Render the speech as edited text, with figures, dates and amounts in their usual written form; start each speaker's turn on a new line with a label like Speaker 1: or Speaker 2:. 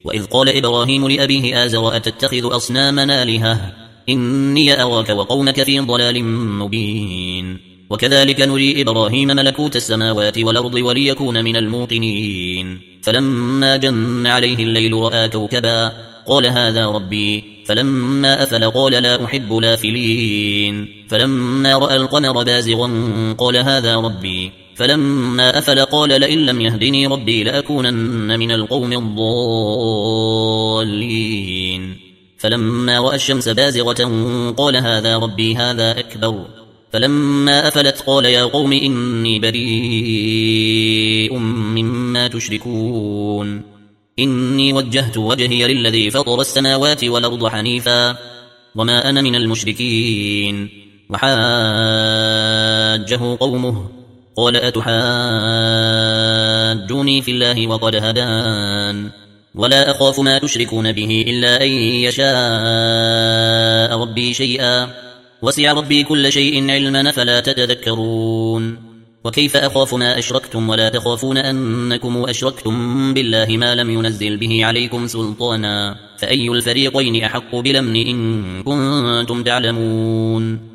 Speaker 1: وإذ قال إبراهيم لأبيه آزر أتتخذ أصنامنا آلهة إني أراك وقومك في ضلال مبين وكذلك نري إبراهيم ملكوت السماوات والأرض وليكون من الموقنين فلما جن عليه الليل رأى كوكبا قال هذا ربي فلما أفل قال لا أحب الآفلين فلما رأى القمر بازغا قال هذا ربي فلما أفل قال لئن لم يهدني ربي لأكونن من القوم الضالين فلما رأى الشمس بازغة قال هذا ربي هذا أكبر فلما أفلت قال يا قوم إني بريء مما تشركون إني وجهت وجهي للذي فطر السماوات والأرض حنيفا وما أنا من المشركين وحاجه قومه قال أتحاجوني في الله وقد هدان ولا أخاف ما تشركون به إلا أن يشاء ربي شيئا وسع ربي كل شيء علما فلا تتذكرون وكيف أخاف ما أشركتم ولا تخافون أنكم أشركتم بالله ما لم ينزل به عليكم سلطانا فأي الفريقين أحق بالأمن إن كنتم تعلمون